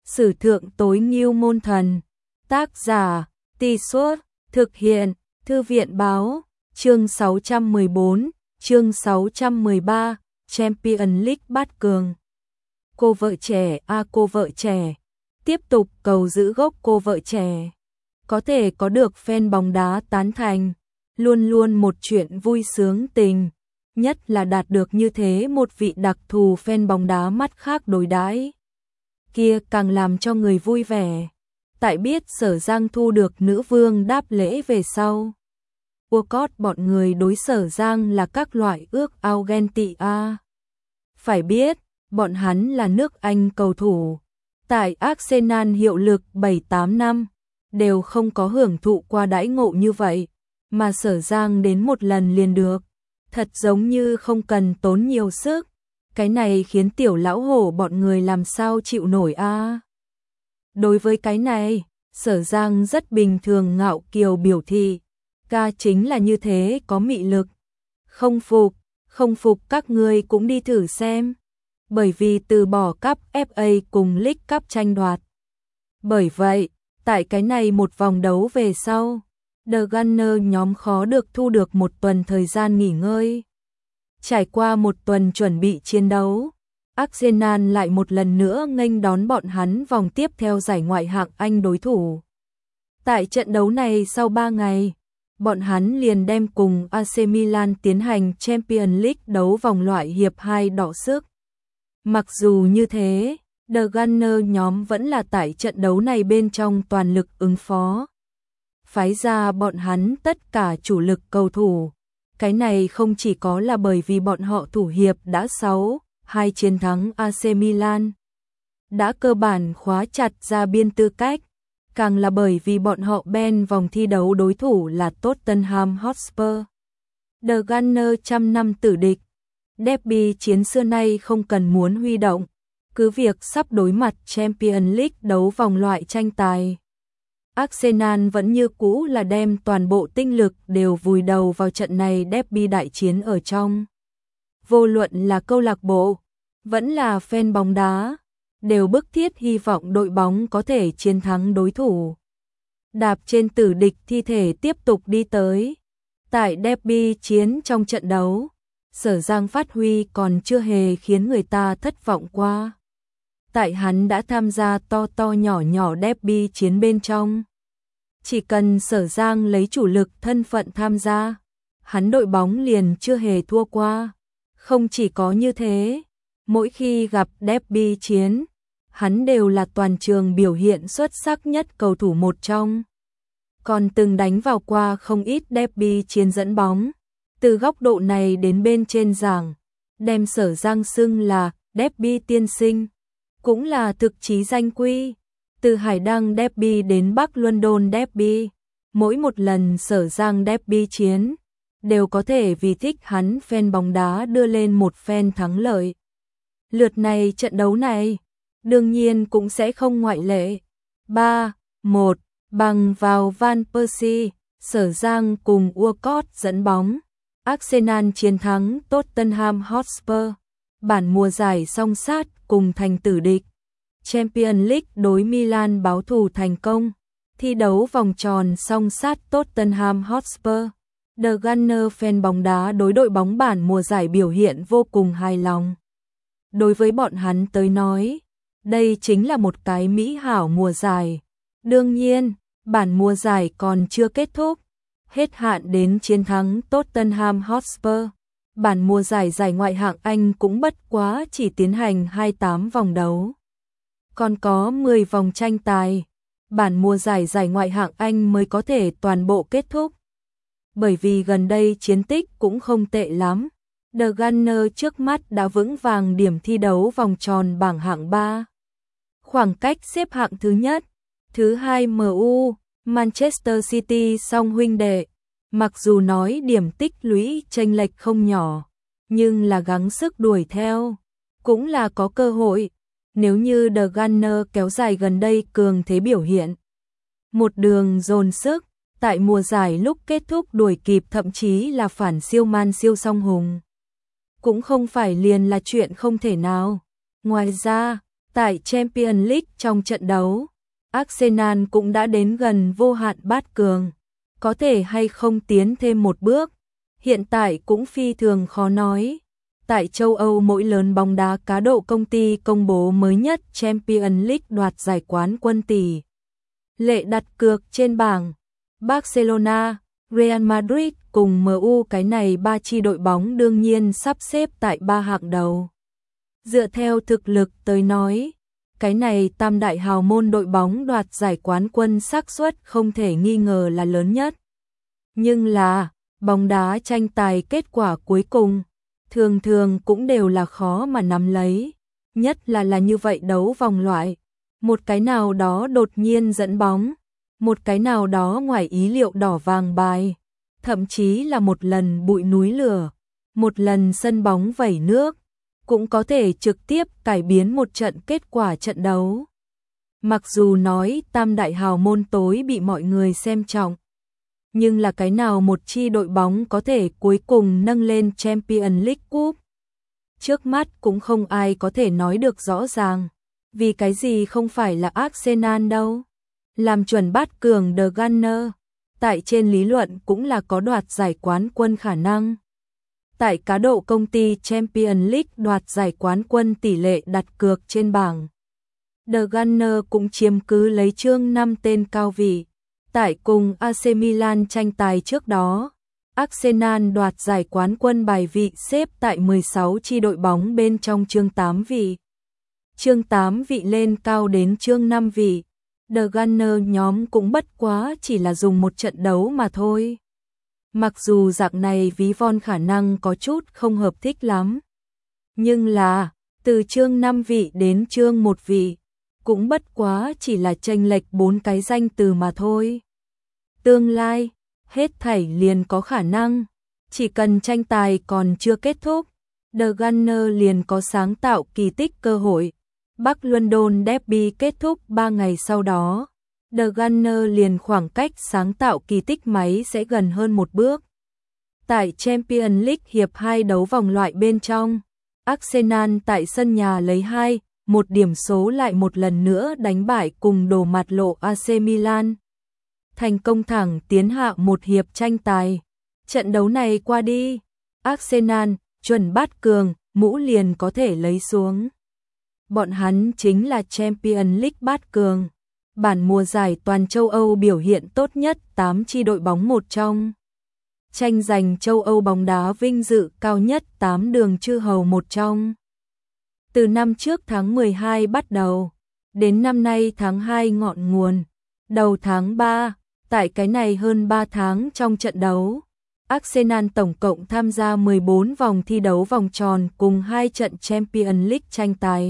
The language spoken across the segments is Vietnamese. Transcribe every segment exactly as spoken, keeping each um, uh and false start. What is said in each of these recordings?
Sử thượng tối ngưu môn thần. Tác giả, Tì Suốt, thực hiện, Thư viện báo, chương sáu trăm mười bốn, chương sáu trăm mười ba, Champions League bát cường. Cô vợ trẻ, a à, cô vợ trẻ, tiếp tục cầu giữ gốc cô vợ trẻ. Có thể có được fan bóng đá tán thành, luôn luôn một chuyện vui sướng tình, nhất là đạt được như thế một vị đặc thù fan bóng đá mắt khác đối đãi. Kia càng làm cho người vui vẻ. Tại biết Sở Giang thu được nữ vương đáp lễ về sau, Walcott bọn người đối Sở Giang là các loại ước ao ghen tị a. Phải biết, bọn hắn là nước Anh cầu thủ, tại Arsenal hiệu lực bảy tám năm, đều không có hưởng thụ qua đãi ngộ như vậy, mà Sở Giang đến một lần liền được, thật giống như không cần tốn nhiều sức. Cái này khiến tiểu lão hổ bọn người làm sao chịu nổi a. Đối với cái này, Sở Giang rất bình thường ngạo kiều biểu thị, ca chính là như thế có mị lực. Không phục, không phục các ngươi cũng đi thử xem. Bởi vì từ bỏ cúp ép a cùng League Cup tranh đoạt. Bởi vậy, tại cái này một vòng đấu về sau, The Gunner nhóm khó được thu được một tuần thời gian nghỉ ngơi. Trải qua một tuần chuẩn bị chiến đấu, Arsenal lại một lần nữa nghênh đón bọn hắn vòng tiếp theo giải ngoại hạng Anh đối thủ. Tại trận đấu này sau ba ngày, bọn hắn liền đem cùng a xê Milan tiến hành Champions League đấu vòng loại hiệp hai đọ sức. Mặc dù như thế, The Gunner nhóm vẫn là tại trận đấu này bên trong toàn lực ứng phó. Phái ra bọn hắn tất cả chủ lực cầu thủ. Cái này không chỉ có là bởi vì bọn họ thủ hiệp đã sáu hai chiến thắng a xê Milan, đã cơ bản khóa chặt ra biên tư cách, càng là bởi vì bọn họ ben vòng thi đấu đối thủ là Tottenham Hotspur. The Gunner trăm năm tử địch, derby chiến xưa nay không cần muốn huy động, cứ việc sắp đối mặt Champions League đấu vòng loại tranh tài. Arsenal vẫn như cũ là đem toàn bộ tinh lực đều vùi đầu vào trận này derby đại chiến ở trong. Vô luận là câu lạc bộ, vẫn là fan bóng đá, đều bức thiết hy vọng đội bóng có thể chiến thắng đối thủ. Đạp trên tử địch thi thể tiếp tục đi tới. Tại derby chiến trong trận đấu, Sở Giang phát huy còn chưa hề khiến người ta thất vọng qua. Tại hắn đã tham gia to to nhỏ nhỏ derby chiến bên trong. Chỉ cần Sở Giang lấy chủ lực thân phận tham gia, hắn đội bóng liền chưa hề thua qua. Không chỉ có như thế, mỗi khi gặp derby chiến, hắn đều là toàn trường biểu hiện xuất sắc nhất cầu thủ một trong. Còn từng đánh vào qua không ít derby chiến dẫn bóng. Từ góc độ này đến bên trên giảng, đem Sở Giang xưng là derby tiên sinh, cũng là thực chí danh quy. Từ Hải Đăng derby đến Bắc London derby, mỗi một lần Sở Giang derby chiến, đều có thể vì thích hắn fan bóng đá đưa lên một phen thắng lợi. Lượt này trận đấu này, đương nhiên cũng sẽ không ngoại lệ. ba một bằng vào Van Persie, Sở Giang cùng Walcott dẫn bóng. Arsenal chiến thắng Tottenham Hotspur. Bản mùa giải song sát cùng thành tử địch. Champions League đối Milan báo thù thành công. Thi đấu vòng tròn song sát Tottenham Hotspur. The Gunner fan bóng đá đối đội bóng bản mùa giải biểu hiện vô cùng hài lòng. Đối với bọn hắn tới nói, đây chính là một cái mỹ hảo mùa giải. Đương nhiên, bản mùa giải còn chưa kết thúc. Hết hạn đến chiến thắng Tottenham Hotspur. Bản mùa giải giải ngoại hạng Anh cũng bất quá chỉ tiến hành hai mươi tám vòng đấu. Còn có mười vòng tranh tài, bản mùa giải giải ngoại hạng Anh mới có thể toàn bộ kết thúc. Bởi vì gần đây chiến tích cũng không tệ lắm, The Gunner trước mắt đã vững vàng điểm thi đấu vòng tròn bảng hạng ba. Khoảng cách xếp hạng thứ nhất, thứ hai em u, Manchester City song huynh đệ. Mặc dù nói điểm tích lũy chênh lệch không nhỏ, nhưng là gắng sức đuổi theo, cũng là có cơ hội. Nếu như The Gunner kéo dài gần đây cường thế biểu hiện, một đường dồn sức, tại mùa giải lúc kết thúc đuổi kịp thậm chí là phản siêu Man siêu song hùng, cũng không phải liền là chuyện không thể nào. Ngoài ra, Tại Champions League trong trận đấu, Arsenal cũng đã đến gần vô hạn bát cường. Có thể hay không tiến thêm một bước, hiện tại cũng phi thường khó nói. Tại châu Âu, mỗi lớn bóng đá cá độ công ty công bố mới nhất Champions League đoạt giải quán quân tỷ lệ đặt cược trên bảng. Barcelona, Real Madrid cùng em u, cái này ba chi đội bóng đương nhiên sắp xếp tại ba hạng đầu. Dựa theo thực lực tới nói, cái này tam đại hào môn đội bóng đoạt giải quán quân xác suất không thể nghi ngờ là lớn nhất. Nhưng là, bóng đá tranh tài kết quả cuối cùng, thường thường cũng đều là khó mà nắm lấy, nhất là là như vậy đấu vòng loại. Một cái nào đó đột nhiên dẫn bóng, một cái nào đó ngoài ý liệu đỏ vàng bài, thậm chí là một lần bụi núi lửa, một lần sân bóng vẩy nước, cũng có thể trực tiếp cải biến một trận kết quả trận đấu. Mặc dù nói tam đại hào môn tối bị mọi người xem trọng, nhưng là cái nào một chi đội bóng có thể cuối cùng nâng lên Champions League Cup? Trước mắt cũng không ai có thể nói được rõ ràng, vì cái gì không phải là Arsenal đâu. Làm chuẩn bát cường The Gunner, tại trên lý luận cũng là có đoạt giải quán quân khả năng. Tại cá độ công ty Champions League đoạt giải quán quân tỷ lệ đặt cược trên bảng, The Gunner cũng chiếm cứ lấy chương năm tên cao vị. Tại cùng a xê Milan tranh tài trước đó, Arsenal đoạt giải quán quân bài vị xếp tại mười sáu chi đội bóng bên trong chương tám vị. Chương tám vị lên cao đến chương năm vị. The Gunner nhóm cũng bất quá chỉ là dùng một trận đấu mà thôi. Mặc dù dạng này ví von khả năng có chút không hợp thích lắm, nhưng là từ chương năm vị đến chương một vị, cũng bất quá chỉ là chênh lệch bốn cái danh từ mà thôi. Tương lai, hết thảy liền có khả năng, chỉ cần tranh tài còn chưa kết thúc, The Gunner liền có sáng tạo kỳ tích cơ hội. Bắc London Derby kết thúc ba ngày sau đó, The Gunner liền khoảng cách sáng tạo kỳ tích máy sẽ gần hơn một bước. Tại Champions League hiệp hai đấu vòng loại bên trong, Arsenal tại sân nhà lấy hai một điểm số lại một lần nữa đánh bại cùng đổ mặt lộ a xê Milan. Thành công thẳng tiến hạ một hiệp tranh tài. Trận đấu này qua đi, Arsenal chuẩn bát cường, mũ liền có thể lấy xuống. Bọn hắn chính là Champions League bát cường, bản mùa giải toàn châu Âu biểu hiện tốt nhất tám chi đội bóng một trong. Tranh giành châu Âu bóng đá vinh dự cao nhất tám đường chư hầu một trong. Từ năm trước tháng mười hai bắt đầu, đến năm nay tháng hai ngọn nguồn, đầu tháng ba, tại cái này hơn ba tháng trong trận đấu, Arsenal tổng cộng tham gia mười bốn vòng thi đấu vòng tròn cùng hai trận Champions League tranh tài.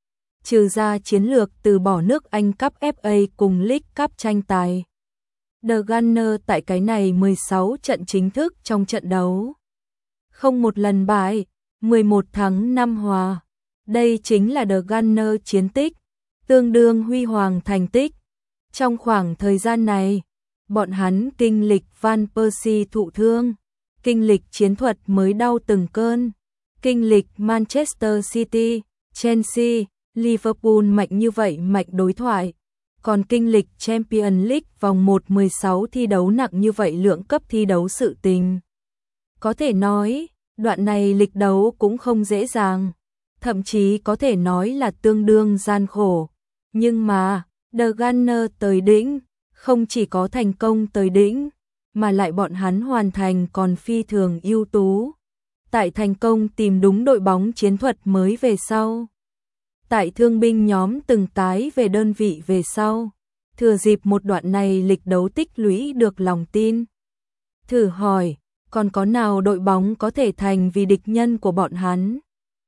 Trừ ra chiến lược từ bỏ nước Anh Cup ép a cùng League Cup tranh tài, The Gunner tại cái này mười sáu trận chính thức trong trận đấu, không một lần bại, mười một thắng năm hòa. Đây chính là The Gunner chiến tích, tương đương huy hoàng thành tích. Trong khoảng thời gian này, bọn hắn kinh lịch Van Persie thụ thương, kinh lịch chiến thuật mới đau từng cơn, kinh lịch Manchester City, Chelsea, Liverpool mạnh như vậy mạnh đối thoại, còn kinh lịch Champions League vòng một mười sáu thi đấu nặng như vậy lượng cấp thi đấu sự tình. Có thể nói, đoạn này lịch đấu cũng không dễ dàng, thậm chí có thể nói là tương đương gian khổ. Nhưng mà, The Gunner tới đỉnh, không chỉ có thành công tới đỉnh, mà lại bọn hắn hoàn thành còn phi thường ưu tú. Tại thành công tìm đúng đội bóng chiến thuật mới về sau. Tại thương binh nhóm từng tái về đơn vị về sau. Thừa dịp một đoạn này lịch đấu tích lũy được lòng tin. Thử hỏi, còn có nào đội bóng có thể thành vì địch nhân của bọn hắn?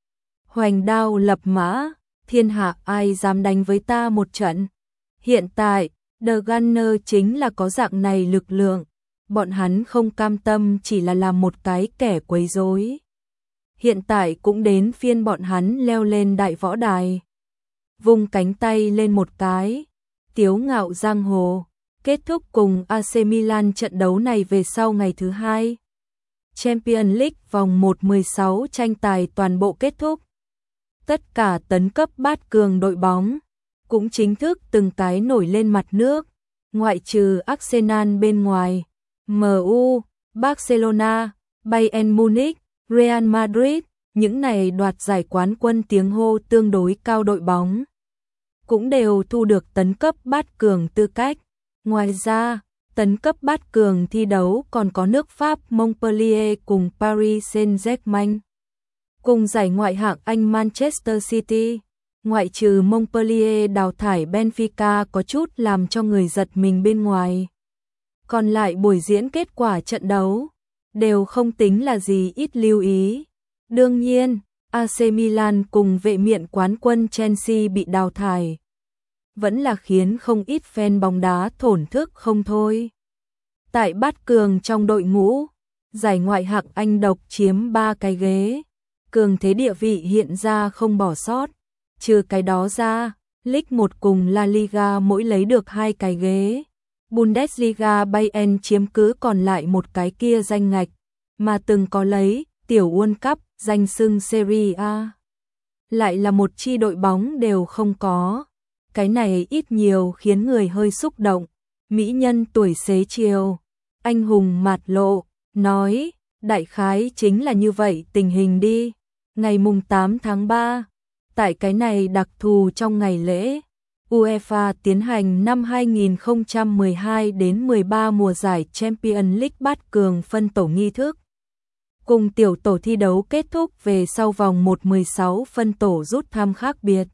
Hoành đao lập mã, thiên hạ ai dám đánh với ta một trận? Hiện tại, The Gunner chính là có dạng này lực lượng, bọn hắn không cam tâm chỉ là làm một cái kẻ quấy rối. Hiện tại cũng đến phiên bọn hắn leo lên đại võ đài. Vung cánh tay lên một cái, tiếu ngạo giang hồ, kết thúc cùng a xê Milan trận đấu này về sau ngày thứ hai. Champions League vòng một mười sáu tranh tài toàn bộ kết thúc. Tất cả tấn cấp bát cường đội bóng cũng chính thức từng cái nổi lên mặt nước, ngoại trừ Arsenal bên ngoài, em u, Barcelona, Bayern Munich, Real Madrid, những này đoạt giải quán quân tiếng hô tương đối cao đội bóng cũng đều thu được tấn cấp bát cường tư cách. Ngoài ra, tấn cấp bát cường thi đấu còn có nước Pháp Montpellier cùng Paris Saint-Germain. Cùng giải ngoại hạng Anh Manchester City, ngoại trừ Montpellier đào thải Benfica có chút làm cho người giật mình bên ngoài. Còn lại buổi diễn kết quả trận đấu đều không tính là gì ít lưu ý. Đương nhiên, a xê Milan cùng vệ miện quán quân Chelsea bị đào thải vẫn là khiến không ít fan bóng đá thổn thức không thôi. Tại bát cường trong đội ngũ, giải ngoại hạng Anh độc chiếm ba cái ghế, cường thế địa vị hiện ra không bỏ sót. Trừ cái đó ra, League một cùng La Liga mỗi lấy được hai cái ghế. Bundesliga Bayern chiếm cứ còn lại một cái kia danh ngạch, mà từng có lấy tiểu World Cup danh xưng Serie A. Lại là một chi đội bóng đều không có. Cái này ít nhiều khiến người hơi xúc động. Mỹ nhân tuổi xế chiều, anh hùng mạt lộ, nói, đại khái chính là như vậy tình hình đi. Ngày mùng tám tháng ba, tại cái này đặc thù trong ngày lễ, UEFA tiến hành năm hai nghìn không trăm mười hai đến mười ba mùa giải Champions League bát cường phân tổ nghi thức. Cùng tiểu tổ thi đấu kết thúc về sau vòng một mười sáu phân tổ rút thăm khác biệt.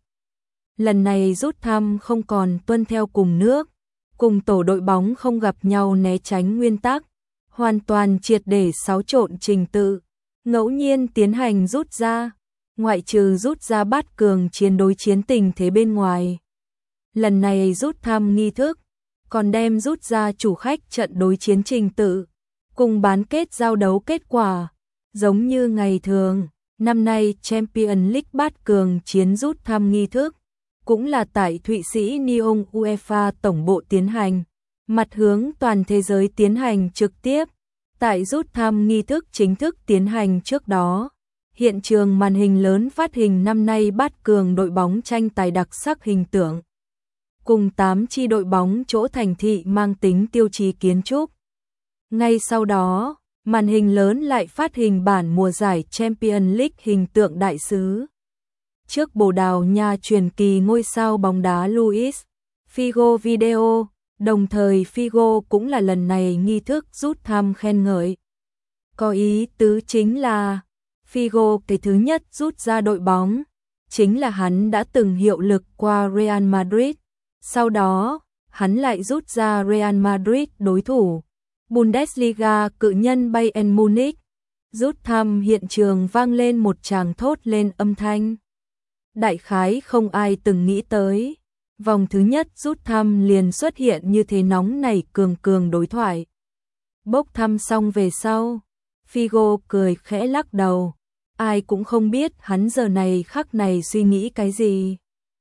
Lần này rút thăm không còn tuân theo cùng nước, cùng tổ đội bóng không gặp nhau né tránh nguyên tắc, hoàn toàn triệt để xáo trộn trình tự, ngẫu nhiên tiến hành rút ra, ngoại trừ rút ra bát cường chiến đối chiến tình thế bên ngoài. Lần này rút thăm nghi thức, còn đem rút ra chủ khách trận đối chiến trình tự, cùng bán kết giao đấu kết quả, giống như ngày thường. Năm nay Champions League bát cường chiến rút thăm nghi thức, cũng là tại Thụy Sĩ Nyon UEFA tổng bộ tiến hành, mặt hướng toàn thế giới tiến hành trực tiếp. Tại rút thăm nghi thức chính thức tiến hành trước đó, hiện trường màn hình lớn phát hình năm nay bát cường đội bóng tranh tài đặc sắc hình tượng, cùng tám chi đội bóng chỗ thành thị mang tính tiêu chí kiến trúc. Ngay sau đó, màn hình lớn lại phát hình bản mùa giải Champions League hình tượng đại sứ. Trước Bồ Đào Nha truyền kỳ ngôi sao bóng đá Luis Figo video, đồng thời Figo cũng là lần này nghi thức rút thăm khen ngợi. Có ý tứ chính là, Figo cái thứ nhất rút ra đội bóng, chính là hắn đã từng hiệu lực qua Real Madrid, sau đó, hắn lại rút ra Real Madrid đối thủ, Bundesliga cự nhân Bayern Munich. Rút thăm hiện trường vang lên một tràng thốt lên âm thanh. Đại khái không ai từng nghĩ tới, vòng thứ nhất rút thăm liền xuất hiện như thế nóng nảy cường cường đối thoại. Bốc thăm xong về sau, Figo cười khẽ lắc đầu, ai cũng không biết hắn giờ này khắc này suy nghĩ cái gì.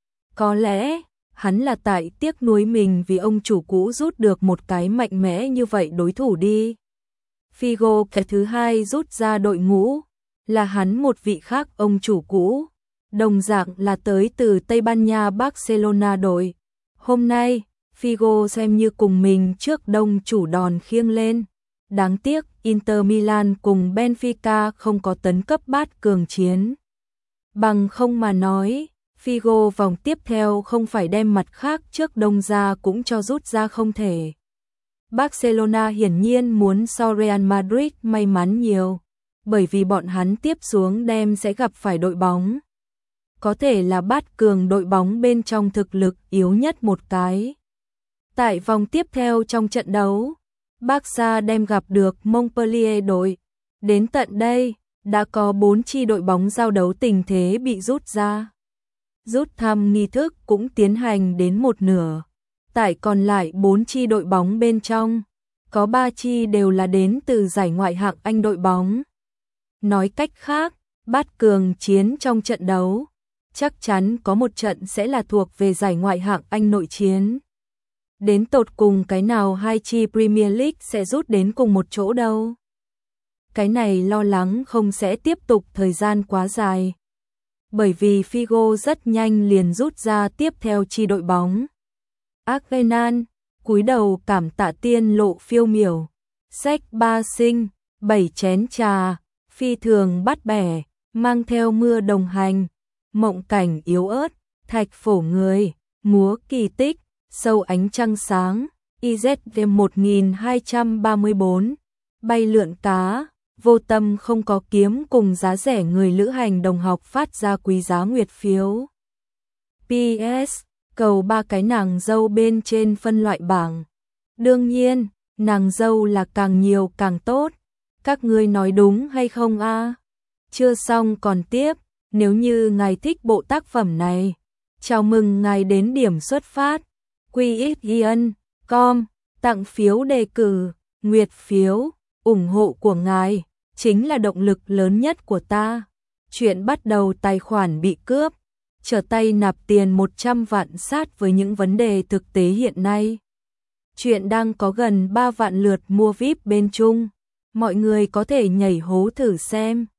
Có lẽ, hắn là tại tiếc nuối mình vì ông chủ cũ rút được một cái mạnh mẽ như vậy đối thủ đi. Figo cái thứ hai rút ra đội ngũ, là hắn một vị khác ông chủ cũ, đồng dạng là tới từ Tây Ban Nha Barcelona đội. Hôm nay, Figo xem như cùng mình trước đông chủ đòn khiêng lên. Đáng tiếc, Inter Milan cùng Benfica không có tấn cấp bát cường chiến. Bằng không mà nói, Figo vòng tiếp theo không phải đem mặt khác trước đông ra cũng cho rút ra không thể. Barcelona hiển nhiên muốn so Real Madrid may mắn nhiều, bởi vì bọn hắn tiếp xuống đem sẽ gặp phải đội bóng. Có thể là bát cường đội bóng bên trong thực lực yếu nhất một cái. Tại vòng tiếp theo trong trận đấu, Barca đem gặp được Montpellier đội. Đến tận đây, đã có bốn chi đội bóng giao đấu tình thế bị rút ra. Rút thăm nghi thức cũng tiến hành đến một nửa. Tại còn lại bốn chi đội bóng bên trong, có ba chi đều là đến từ giải ngoại hạng Anh đội bóng. Nói cách khác, bát cường chiến trong trận đấu, chắc chắn có một trận sẽ là thuộc về giải ngoại hạng Anh nội chiến. Đến tột cùng cái nào hai chi Premier League sẽ rút đến cùng một chỗ đâu? Cái này lo lắng không sẽ tiếp tục thời gian quá dài. bởi vì Figo rất nhanh liền rút ra tiếp theo chi đội bóng. Arsenal cúi đầu cảm tạ tiên lộ phiêu miểu, sách ba sinh, bảy chén trà, phi thường bắt bẻ, mang theo mưa đồng hành, mộng cảnh yếu ớt, thạch phổ người, múa kỳ tích, sâu ánh trăng sáng, i dét đê một nghìn hai trăm ba mươi tư, bay lượn cá, vô tâm không có kiếm cùng giá rẻ người lữ hành đồng học phát ra quý giá nguyệt phiếu. pê ét cầu ba cái nàng dâu bên trên phân loại bảng. Đương nhiên, nàng dâu là càng nhiều càng tốt. Các ngươi nói đúng hay không a? À? Chưa xong còn tiếp, nếu như ngài thích bộ tác phẩm này, chào mừng ngài đến điểm xuất phát quy ích chấm com, tặng phiếu đề cử, nguyệt phiếu, ủng hộ của ngài chính là động lực lớn nhất của ta. Chuyện bắt đầu tài khoản bị cướp, trở tay nạp tiền một trăm vạn sát với những vấn đề thực tế hiện nay. Chuyện đang có gần ba vạn lượt mua víp bên Trung, mọi người có thể nhảy hố thử xem.